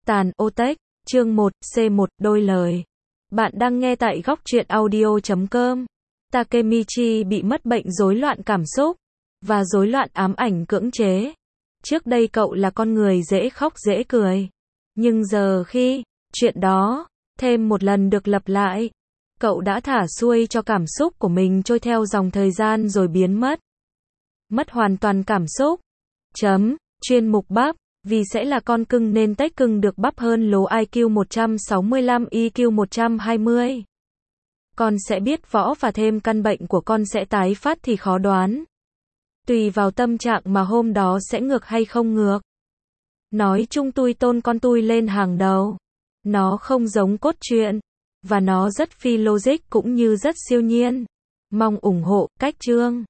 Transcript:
Tàn Otech, chương 1, C1, đôi lời. Bạn đang nghe tại góc truyện audio.com. Takemichi bị mất bệnh rối loạn cảm xúc và rối loạn ám ảnh cưỡng chế. Trước đây cậu là con người dễ khóc dễ cười. Nhưng giờ khi chuyện đó thêm một lần được lặp lại, cậu đã thả xuôi cho cảm xúc của mình trôi theo dòng thời gian rồi biến mất. Mất hoàn toàn cảm xúc. Chuyên mục bắp. Vì sẽ là con cưng nên tách cưng được bắp hơn lố IQ 165 EQ 120. Con sẽ biết võ và thêm căn bệnh của con sẽ tái phát thì khó đoán. Tùy vào tâm trạng mà hôm đó sẽ ngược hay không ngược. Nói chung tôi tôn con tôi lên hàng đầu. Nó không giống cốt truyện. Và nó rất phi logic cũng như rất siêu nhiên. Mong ủng hộ cách chương.